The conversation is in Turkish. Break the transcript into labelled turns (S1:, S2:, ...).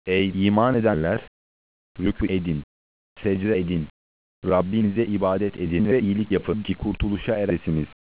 S1: Ey iman edenler! Rükû edin, secde edin, Rabbinize ibadet edin ve iyilik yapın ki kurtuluşa eresiniz.